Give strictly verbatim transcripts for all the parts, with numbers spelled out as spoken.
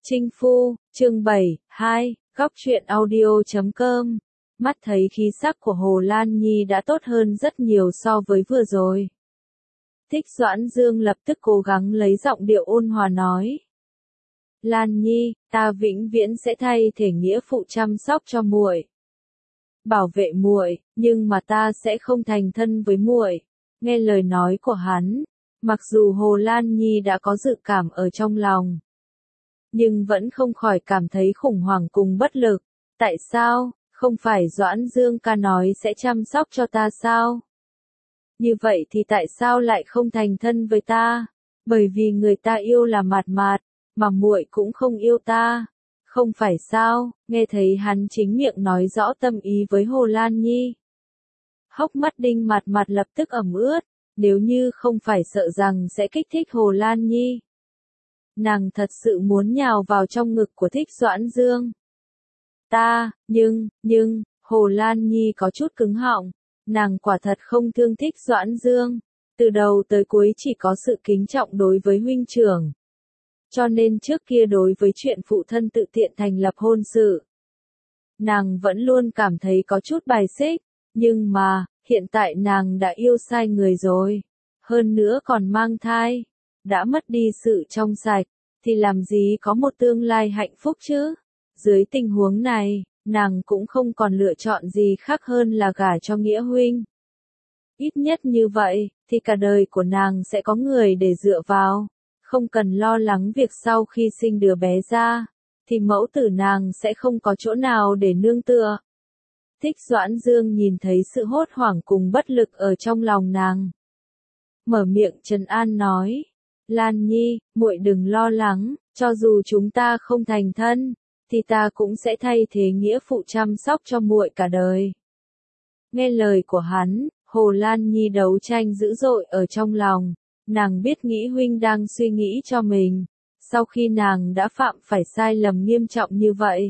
Chinh phu, chương bảy, hai, góc truyện audio chấm com. Mắt thấy khí sắc của Hồ Lan Nhi đã tốt hơn rất nhiều so với vừa rồi. Thích Doãn Dương lập tức cố gắng lấy giọng điệu ôn hòa nói. Lan Nhi, ta vĩnh viễn sẽ thay thể nghĩa phụ chăm sóc cho muội, bảo vệ muội, nhưng mà ta sẽ không thành thân với muội. Nghe lời nói của hắn, mặc dù Hồ Lan Nhi đã có dự cảm ở trong lòng, nhưng vẫn không khỏi cảm thấy khủng hoảng cùng bất lực. Tại sao, không phải Doãn Dương ca nói sẽ chăm sóc cho ta sao? Như vậy thì tại sao lại không thành thân với ta? Bởi vì người ta yêu là Mạt Mạt, mà muội cũng không yêu ta. Không phải sao? Nghe thấy hắn chính miệng nói rõ tâm ý với Hồ Lan Nhi, hốc mắt Đinh Mạt Mạt lập tức ẩm ướt. Nếu như không phải sợ rằng sẽ kích thích Hồ Lan Nhi, nàng thật sự muốn nhào vào trong ngực của Thích Doãn Dương. Ta, nhưng, nhưng, Hồ Lan Nhi có chút cứng họng, nàng quả thật không thương Thích Doãn Dương, từ đầu tới cuối chỉ có sự kính trọng đối với huynh trưởng. Cho nên trước kia đối với chuyện phụ thân tự tiện thành lập hôn sự, nàng vẫn luôn cảm thấy có chút bài xích, nhưng mà, hiện tại nàng đã yêu sai người rồi, hơn nữa còn mang thai, đã mất đi sự trong sạch, thì làm gì có một tương lai hạnh phúc chứ? Dưới tình huống này, nàng cũng không còn lựa chọn gì khác hơn là gả cho Nghĩa huynh. Ít nhất như vậy, thì cả đời của nàng sẽ có người để dựa vào, không cần lo lắng việc sau khi sinh đứa bé ra, thì mẫu tử nàng sẽ không có chỗ nào để nương tựa. Thích Doãn Dương nhìn thấy sự hốt hoảng cùng bất lực ở trong lòng nàng, mở miệng trấn an nói. Lan Nhi, muội đừng lo lắng, cho dù chúng ta không thành thân, thì ta cũng sẽ thay thế nghĩa phụ chăm sóc cho muội cả đời. Nghe lời của hắn, Hồ Lan Nhi đấu tranh dữ dội ở trong lòng, nàng biết Nghĩ huynh đang suy nghĩ cho mình, sau khi nàng đã phạm phải sai lầm nghiêm trọng như vậy,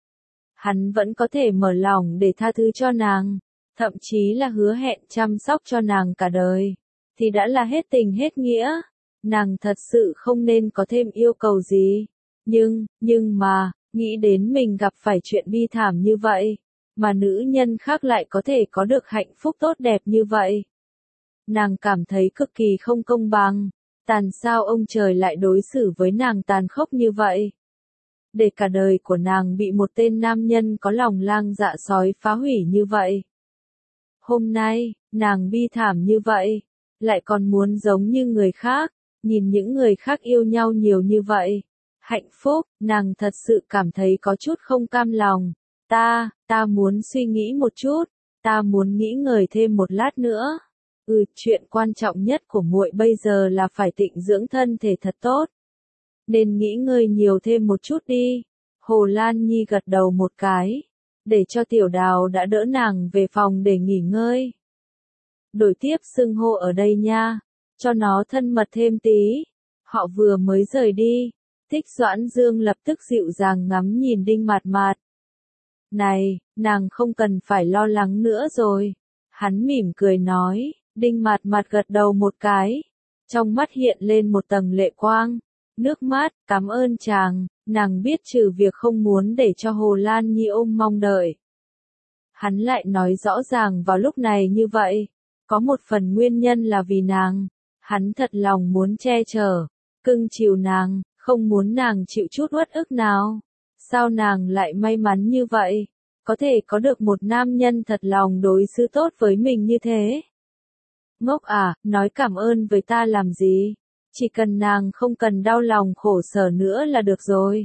hắn vẫn có thể mở lòng để tha thứ cho nàng, thậm chí là hứa hẹn chăm sóc cho nàng cả đời, thì đã là hết tình hết nghĩa. Nàng thật sự không nên có thêm yêu cầu gì. Nhưng, nhưng mà, nghĩ đến mình gặp phải chuyện bi thảm như vậy, mà nữ nhân khác lại có thể có được hạnh phúc tốt đẹp như vậy, nàng cảm thấy cực kỳ không công bằng. Tàn sao ông trời lại đối xử với nàng tàn khốc như vậy? Để cả đời của nàng bị một tên nam nhân có lòng lang dạ sói phá hủy như vậy. Hôm nay, nàng bi thảm như vậy, lại còn muốn giống như người khác. Nhìn những người khác yêu nhau nhiều như vậy, hạnh phúc, nàng thật sự cảm thấy có chút không cam lòng. Ta, ta muốn suy nghĩ một chút, ta muốn nghĩ ngợi thêm một lát nữa. Ừ, chuyện quan trọng nhất của muội bây giờ là phải tịnh dưỡng thân thể thật tốt. Nên nghĩ ngơi nhiều thêm một chút đi. Hồ Lan Nhi gật đầu một cái, để cho Tiểu Đào đã đỡ nàng về phòng để nghỉ ngơi. Đổi tiếp xưng hô ở đây nha, cho nó thân mật thêm tí. Họ vừa mới rời đi, Thích Doãn Dương lập tức dịu dàng ngắm nhìn Đinh Mạt Mạt. Này, nàng không cần phải lo lắng nữa rồi. Hắn mỉm cười nói. Đinh Mạt Mạt gật đầu một cái, trong mắt hiện lên một tầng lệ quang. Nước mắt, cảm ơn chàng, nàng biết trừ việc không muốn để cho Hồ Lan Nhi ôm mong đợi. Hắn lại nói rõ ràng vào lúc này như vậy, có một phần nguyên nhân là vì nàng. Hắn thật lòng muốn che chở, cưng chiều nàng, không muốn nàng chịu chút uất ức nào. Sao nàng lại may mắn như vậy, có thể có được một nam nhân thật lòng đối xử tốt với mình như thế? Ngốc à, nói cảm ơn với ta làm gì? Chỉ cần nàng không cần đau lòng khổ sở nữa là được rồi.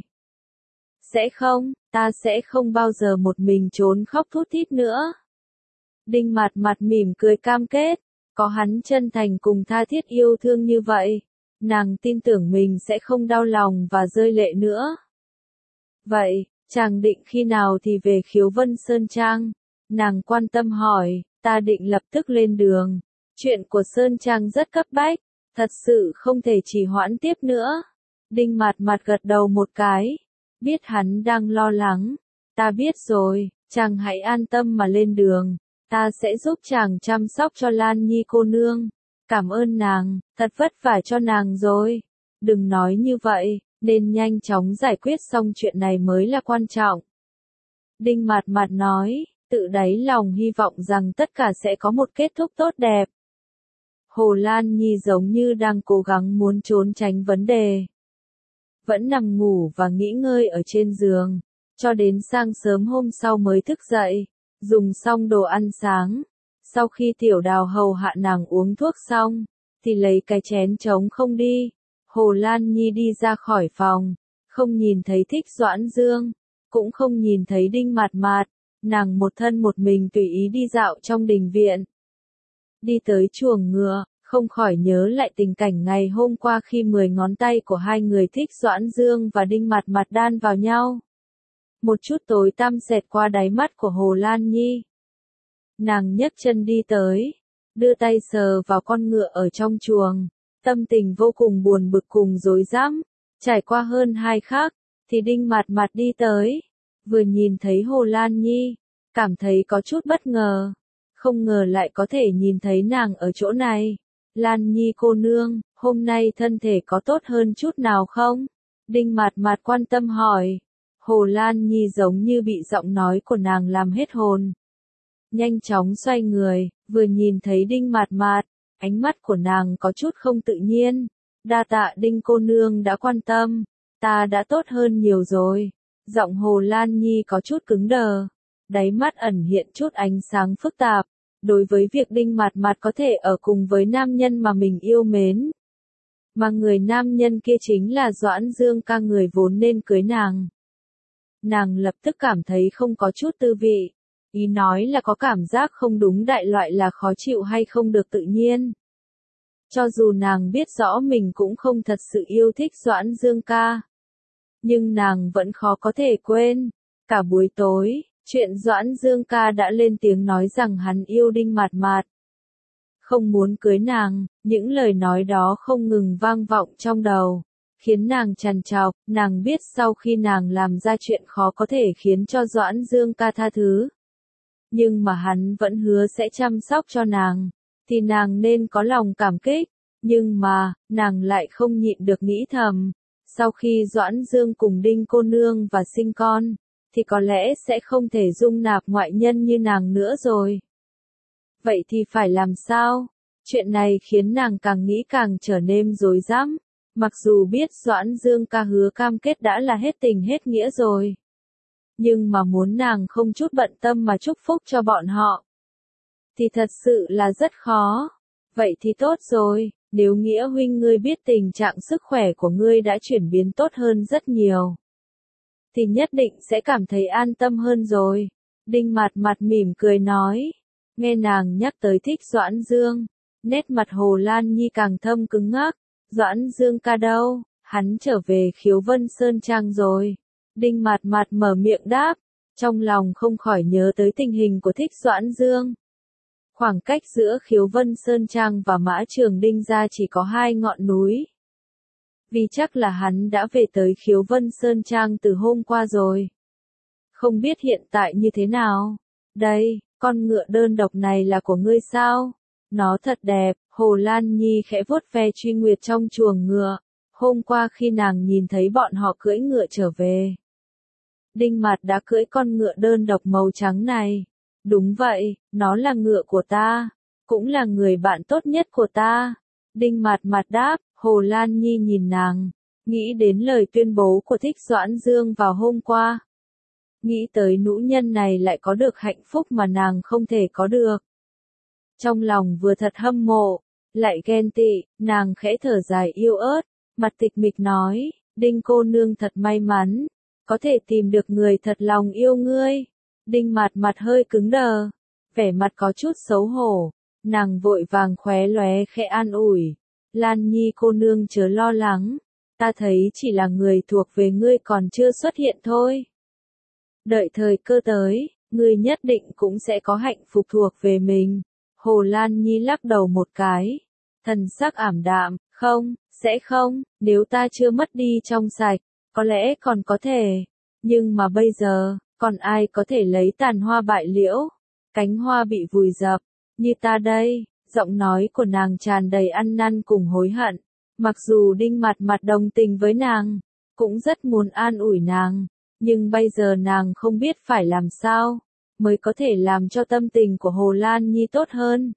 Sẽ không, ta sẽ không bao giờ một mình trốn khóc thút thít nữa. Đinh Mạt Mạt mỉm cười cam kết. Có hắn chân thành cùng tha thiết yêu thương như vậy, nàng tin tưởng mình sẽ không đau lòng và rơi lệ nữa. Vậy, chàng định khi nào thì về Khiếu Vân Sơn Trang? Nàng quan tâm hỏi. Ta định lập tức lên đường. Chuyện của Sơn Trang rất cấp bách, thật sự không thể trì hoãn tiếp nữa. Đinh Mạt Mạt gật đầu một cái, biết hắn đang lo lắng. Ta biết rồi, chàng hãy an tâm mà lên đường. Ta sẽ giúp chàng chăm sóc cho Lan Nhi cô nương. Cảm ơn nàng, thật vất vả cho nàng rồi. Đừng nói như vậy, nên nhanh chóng giải quyết xong chuyện này mới là quan trọng. Đinh Mạt Mạt nói, tự đáy lòng hy vọng rằng tất cả sẽ có một kết thúc tốt đẹp. Hồ Lan Nhi giống như đang cố gắng muốn trốn tránh vấn đề. Vẫn nằm ngủ và nghỉ ngơi ở trên giường, cho đến sáng sớm hôm sau mới thức dậy, dùng xong đồ ăn sáng. Sau khi Tiểu Đào hầu hạ nàng uống thuốc xong, thì lấy cái chén trống không đi. Hồ Lan Nhi đi ra khỏi phòng, không nhìn thấy Thích Doãn Dương, cũng không nhìn thấy Đinh Mạt Mạt, nàng một thân một mình tùy ý đi dạo trong đình viện. Đi tới chuồng ngựa, không khỏi nhớ lại tình cảnh ngày hôm qua khi mười ngón tay của hai người Thích Doãn Dương và Đinh Mạt Mạt đan vào nhau. Một chút tối tăm xẹt qua đáy mắt của Hồ Lan Nhi. Nàng nhấc chân đi tới, đưa tay sờ vào con ngựa ở trong chuồng, tâm tình vô cùng buồn bực cùng rối rắm. Trải qua hơn hai khắc, thì Đinh Mạt Mạt đi tới, vừa nhìn thấy Hồ Lan Nhi, cảm thấy có chút bất ngờ, không ngờ lại có thể nhìn thấy nàng ở chỗ này. Lan Nhi cô nương, hôm nay thân thể có tốt hơn chút nào không? Đinh Mạt Mạt quan tâm hỏi. Hồ Lan Nhi giống như bị giọng nói của nàng làm hết hồn. Nhanh chóng xoay người, vừa nhìn thấy Đinh Mạt Mạt, ánh mắt của nàng có chút không tự nhiên. Đa tạ Đinh cô nương đã quan tâm, ta đã tốt hơn nhiều rồi. Giọng Hồ Lan Nhi có chút cứng đờ, đáy mắt ẩn hiện chút ánh sáng phức tạp. Đối với việc Đinh Mạt Mạt có thể ở cùng với nam nhân mà mình yêu mến, mà người nam nhân kia chính là Doãn Dương ca, người vốn nên cưới nàng. Nàng lập tức cảm thấy không có chút tư vị, ý nói là có cảm giác không đúng đại loại, là khó chịu hay không được tự nhiên. Cho dù nàng biết rõ mình cũng không thật sự yêu thích Doãn Dương ca, nhưng nàng vẫn khó có thể quên. Cả buổi tối, chuyện Doãn Dương ca đã lên tiếng nói rằng hắn yêu Đinh Mạt Mạt, không muốn cưới nàng. Những lời nói đó không ngừng vang vọng trong đầu, khiến nàng trằn trọc. Nàng biết sau khi nàng làm ra chuyện khó có thể khiến cho Doãn Dương ca tha thứ, nhưng mà hắn vẫn hứa sẽ chăm sóc cho nàng, thì nàng nên có lòng cảm kích. Nhưng mà, nàng lại không nhịn được nghĩ thầm, sau khi Doãn Dương cùng Đinh cô nương và sinh con, thì có lẽ sẽ không thể dung nạp ngoại nhân như nàng nữa rồi. Vậy thì phải làm sao? Chuyện này khiến nàng càng nghĩ càng trở nên rối rắm. Mặc dù biết Doãn Dương ca hứa cam kết đã là hết tình hết nghĩa rồi, nhưng mà muốn nàng không chút bận tâm mà chúc phúc cho bọn họ, thì thật sự là rất khó. Vậy thì tốt rồi, nếu Nghĩa huynh ngươi biết tình trạng sức khỏe của ngươi đã chuyển biến tốt hơn rất nhiều, thì nhất định sẽ cảm thấy an tâm hơn rồi. Đinh Mạt Mạt mỉm cười nói. Nghe nàng nhắc tới Thích Doãn Dương, nét mặt Hồ Lan Nhi càng thâm cứng ngắc. Doãn Dương ca đâu? Hắn trở về Khiếu Vân Sơn Trang rồi. Đinh Mạt Mạt mở miệng đáp, trong lòng không khỏi nhớ tới tình hình của Thích Doãn Dương. Khoảng cách giữa Khiếu Vân Sơn Trang và Mã Trường Đinh gia chỉ có hai ngọn núi. Vì chắc là hắn đã về tới Khiếu Vân Sơn Trang từ hôm qua rồi. Không biết hiện tại như thế nào? Đây, con ngựa đơn độc này là của ngươi sao? Nó thật đẹp. Hồ Lan Nhi khẽ vuốt ve Truy Nguyệt trong chuồng ngựa. Hôm qua khi nàng nhìn thấy bọn họ cưỡi ngựa trở về, Đinh Mạt đã cưỡi con ngựa đơn độc màu trắng này. Đúng vậy, nó là ngựa của ta, cũng là người bạn tốt nhất của ta. Đinh Mạt Mạt đáp. Hồ Lan Nhi nhìn nàng, nghĩ đến lời tuyên bố của Thích Doãn Dương vào hôm qua. Nghĩ tới nữ nhân này lại có được hạnh phúc mà nàng không thể có được. Trong lòng vừa thật hâm mộ, lại ghen tị, nàng khẽ thở dài yếu ớt, mặt tịch mịch nói, Đinh cô nương thật may mắn, có thể tìm được người thật lòng yêu ngươi. Đinh Mạt Mạt hơi cứng đờ, vẻ mặt có chút xấu hổ, nàng vội vàng khóe lóe khẽ an ủi. Lan Nhi cô nương chớ lo lắng, ta thấy chỉ là người thuộc về ngươi còn chưa xuất hiện thôi. Đợi thời cơ tới, ngươi nhất định cũng sẽ có hạnh phúc thuộc về mình. Hồ Lan Nhi lắc đầu một cái, thần sắc ảm đạm, không, sẽ không, nếu ta chưa mất đi trong sạch, có lẽ còn có thể, nhưng mà bây giờ, còn ai có thể lấy tàn hoa bại liễu, cánh hoa bị vùi dập, như ta đây. Giọng nói của nàng tràn đầy ăn năn cùng hối hận. Mặc dù Đinh Mạt Mạt đồng tình với nàng, cũng rất muốn an ủi nàng, nhưng bây giờ nàng không biết phải làm sao, mới có thể làm cho tâm tình của Hồ Lan Nhi tốt hơn.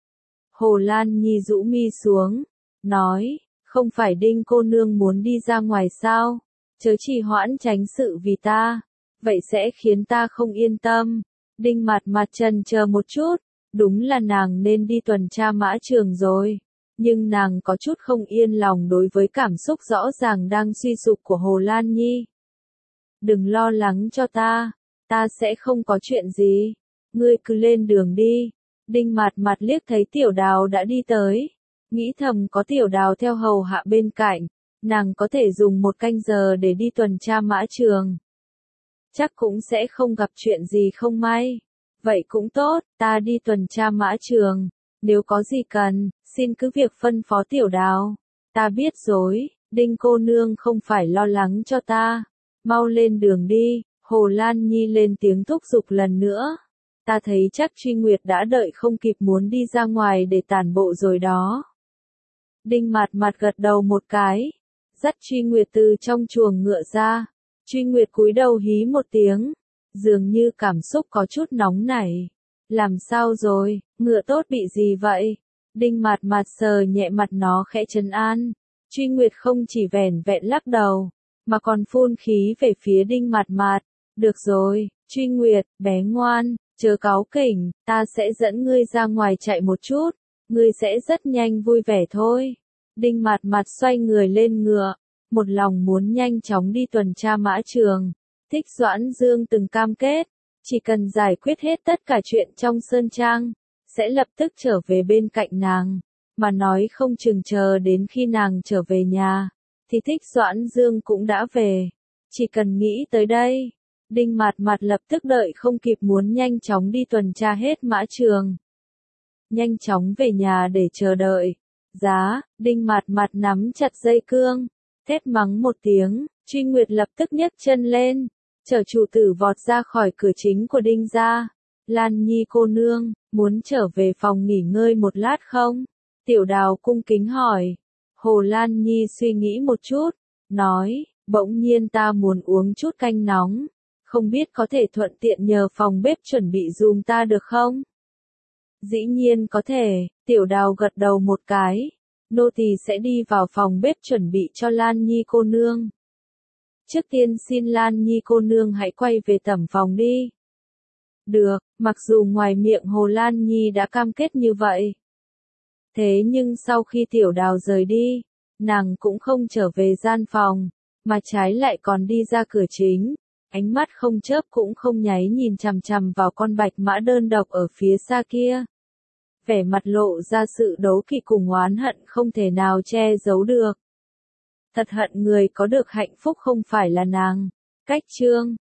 Hồ Lan Nhi rũ mi xuống, nói, không phải Đinh cô nương muốn đi ra ngoài sao, chớ trì hoãn tránh sự vì ta, vậy sẽ khiến ta không yên tâm. Đinh Mạt Mạt chần chờ một chút, đúng là nàng nên đi tuần tra mã trường rồi, nhưng nàng có chút không yên lòng đối với cảm xúc rõ ràng đang suy sụp của Hồ Lan Nhi. Đừng lo lắng cho ta, ta sẽ không có chuyện gì, ngươi cứ lên đường đi. Đinh Mạt Mạt liếc thấy Tiểu Đào đã đi tới, nghĩ thầm có Tiểu Đào theo hầu hạ bên cạnh, nàng có thể dùng một canh giờ để đi tuần tra mã trường. Chắc cũng sẽ không gặp chuyện gì không may. Vậy cũng tốt, ta đi tuần tra mã trường, nếu có gì cần, xin cứ việc phân phó Tiểu Đào. Ta biết rồi, Đinh cô nương không phải lo lắng cho ta, mau lên đường đi. Hồ Lan Nhi lên tiếng thúc giục lần nữa. Ta thấy chắc Truy Nguyệt đã đợi không kịp muốn đi ra ngoài để tản bộ rồi đó. Đinh Mạt Mạt gật đầu một cái, dắt Truy Nguyệt từ trong chuồng ngựa ra. Truy Nguyệt cúi đầu hí một tiếng, dường như cảm xúc có chút nóng nảy. Làm sao rồi, ngựa tốt bị gì vậy? Đinh Mạt Mạt sờ nhẹ mặt nó khẽ trấn an. Truy Nguyệt không chỉ vẻn vẹn lắc đầu, mà còn phun khí về phía Đinh Mạt Mạt. Được rồi, Truy Nguyệt, bé ngoan, chớ cáu kỉnh, ta sẽ dẫn ngươi ra ngoài chạy một chút, ngươi sẽ rất nhanh vui vẻ thôi. Đinh Mạt Mạt xoay người lên ngựa, một lòng muốn nhanh chóng đi tuần tra mã trường. Thích Doãn Dương từng cam kết, chỉ cần giải quyết hết tất cả chuyện trong Sơn Trang, sẽ lập tức trở về bên cạnh nàng, mà nói không chừng chờ đến khi nàng trở về nhà, thì Thích Doãn Dương cũng đã về. Chỉ cần nghĩ tới đây, Đinh Mạt Mạt lập tức đợi không kịp muốn nhanh chóng đi tuần tra hết mã trường. Nhanh chóng về nhà để chờ đợi. Giá, Đinh Mạt Mạt nắm chặt dây cương, thét mắng một tiếng, Truy Nguyệt lập tức nhấc chân lên, chở chủ tử vọt ra khỏi cửa chính của Đinh gia. Lan Nhi cô nương, muốn trở về phòng nghỉ ngơi một lát không? Tiểu Đào cung kính hỏi. Hồ Lan Nhi suy nghĩ một chút, nói, bỗng nhiên ta muốn uống chút canh nóng, không biết có thể thuận tiện nhờ phòng bếp chuẩn bị giùm ta được không? Dĩ nhiên có thể, Tiểu Đào gật đầu một cái, nô tỳ sẽ đi vào phòng bếp chuẩn bị cho Lan Nhi cô nương. Trước tiên xin Lan Nhi cô nương hãy quay về tẩm phòng đi. Được, mặc dù ngoài miệng Hồ Lan Nhi đã cam kết như vậy. Thế nhưng sau khi Tiểu Đào rời đi, nàng cũng không trở về gian phòng, mà trái lại còn đi ra cửa chính, ánh mắt không chớp cũng không nháy nhìn chằm chằm vào con bạch mã đơn độc ở phía xa kia. Vẻ mặt lộ ra sự đố kỵ cùng oán hận không thể nào che giấu được. Thật hận người có được hạnh phúc không phải là nàng. Cách chương